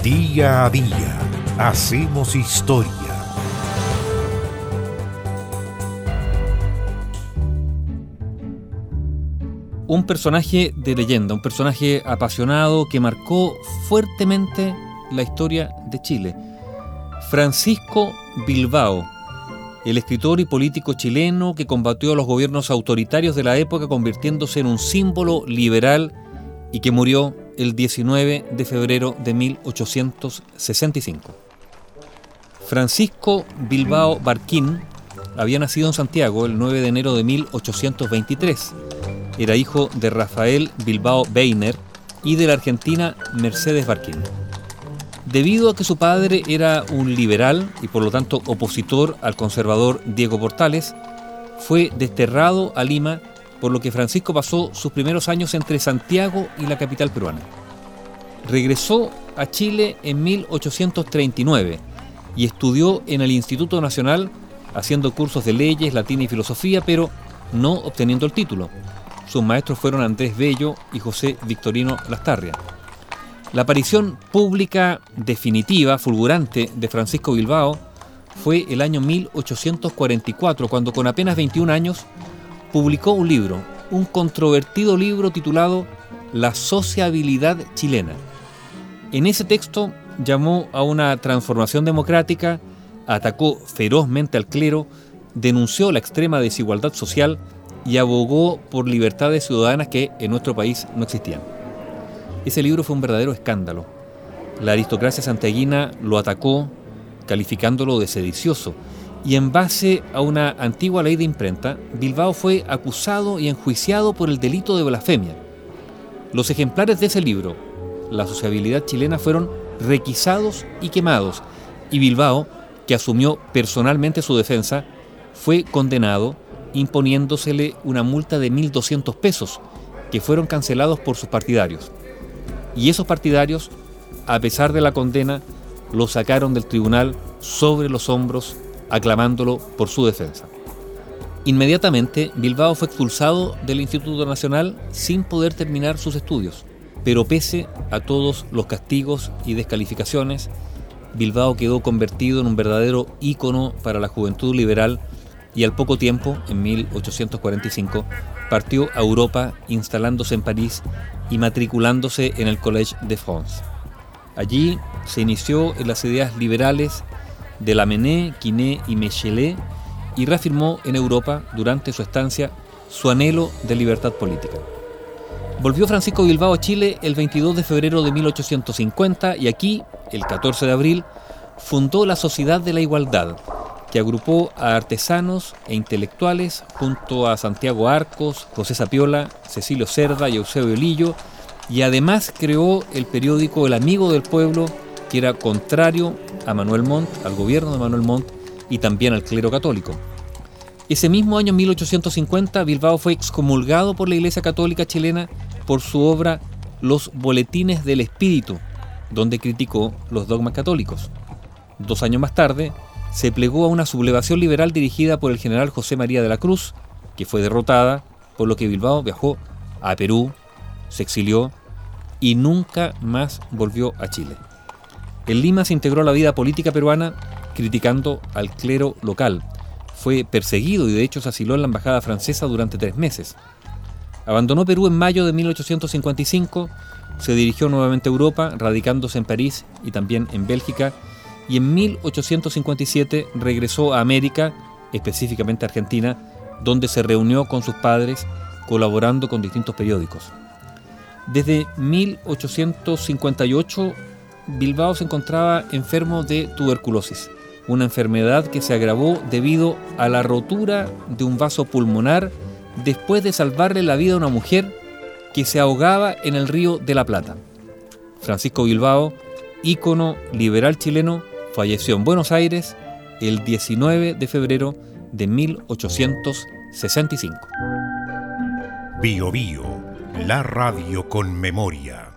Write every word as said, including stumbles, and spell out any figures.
Día a día hacemos historia. Un personaje de leyenda, un personaje apasionado que marcó fuertemente la historia de Chile. Francisco Bilbao, el escritor y político chileno que combatió a los gobiernos autoritarios de la época convirtiéndose en un símbolo liberal y que murió el diecinueve de febrero de mil ochocientos sesenta y cinco. Francisco Bilbao Barquín había nacido en Santiago el nueve de enero de mil ochocientos veintitrés. Era hijo de Rafael Bilbao Weiner y de la argentina Mercedes Barquín. Debido a que su padre era un liberal y por lo tanto opositor al conservador Diego Portales, fue desterrado a Lima, por lo que Francisco pasó sus primeros años entre Santiago y la capital peruana. Regresó a Chile en mil ochocientos treinta y nueve y estudió en el Instituto Nacional haciendo cursos de leyes, latín y filosofía, pero no obteniendo el título. Sus maestros fueron Andrés Bello y José Victorino Lastarria. La aparición pública definitiva, fulgurante, de Francisco Bilbao fue el año mil ochocientos cuarenta y cuatro, cuando con apenas veintiún años publicó un libro, un controvertido libro titulado La sociabilidad chilena. En ese texto llamó a una transformación democrática, atacó ferozmente al clero, denunció la extrema desigualdad social y abogó por libertades ciudadanas que en nuestro país no existían. Ese libro fue un verdadero escándalo. La aristocracia santiaguina lo atacó, calificándolo de sedicioso, y en base a una antigua ley de imprenta, Bilbao fue acusado y enjuiciado por el delito de blasfemia. Los ejemplares de ese libro, La sociabilidad chilena, fueron requisados y quemados, y Bilbao, que asumió personalmente su defensa, fue condenado imponiéndosele una multa de mil doscientos pesos, que fueron cancelados por sus partidarios. Y esos partidarios, a pesar de la condena, lo sacaron del tribunal sobre los hombros, aclamándolo por su defensa. Inmediatamente, Bilbao fue expulsado del Instituto Nacional sin poder terminar sus estudios, pero pese a todos los castigos y descalificaciones, Bilbao quedó convertido en un verdadero ícono para la juventud liberal y al poco tiempo, en mil ochocientos cuarenta y cinco, partió a Europa instalándose en París y matriculándose en el Collège de France. Allí se inició en las ideas liberales de Lamennais, Quinet y Michelet y reafirmó en Europa, durante su estancia, su anhelo de libertad política. Volvió Francisco Bilbao a Chile el veintidós de febrero de mil ochocientos cincuenta y aquí, el catorce de abril, fundó la Sociedad de la Igualdad, que agrupó a artesanos e intelectuales junto a Santiago Arcos, José Sapiola, Cecilio Cerda y Eusebio Lillo, y además creó el periódico El Amigo del Pueblo, que era contrario a Manuel Montt, al gobierno de Manuel Montt y también al clero católico. Ese mismo año, mil ochocientos cincuenta, Bilbao fue excomulgado por la Iglesia Católica chilena por su obra Los Boletines del Espíritu, donde criticó los dogmas católicos. Dos años más tarde, se plegó a una sublevación liberal dirigida por el general José María de la Cruz, que fue derrotada, por lo que Bilbao viajó a Perú, se exilió y nunca más volvió a Chile. En Lima se integró a la vida política peruana criticando al clero local. Fue perseguido y de hecho se asiló en la embajada francesa durante tres meses. Abandonó Perú en mayo de mil ochocientos cincuenta y cinco, se dirigió nuevamente a Europa, radicándose en París y también en Bélgica, y en mil ochocientos cincuenta y siete regresó a América, específicamente a Argentina, donde se reunió con sus padres, colaborando con distintos periódicos. Desde mil ochocientos cincuenta y ocho, Bilbao se encontraba enfermo de tuberculosis, una enfermedad que se agravó debido a la rotura de un vaso pulmonar después de salvarle la vida a una mujer que se ahogaba en el río de la Plata. Francisco Bilbao, ícono liberal chileno, falleció en Buenos Aires el diecinueve de febrero de mil ochocientos sesenta y cinco. Bio Bio, la radio con memoria.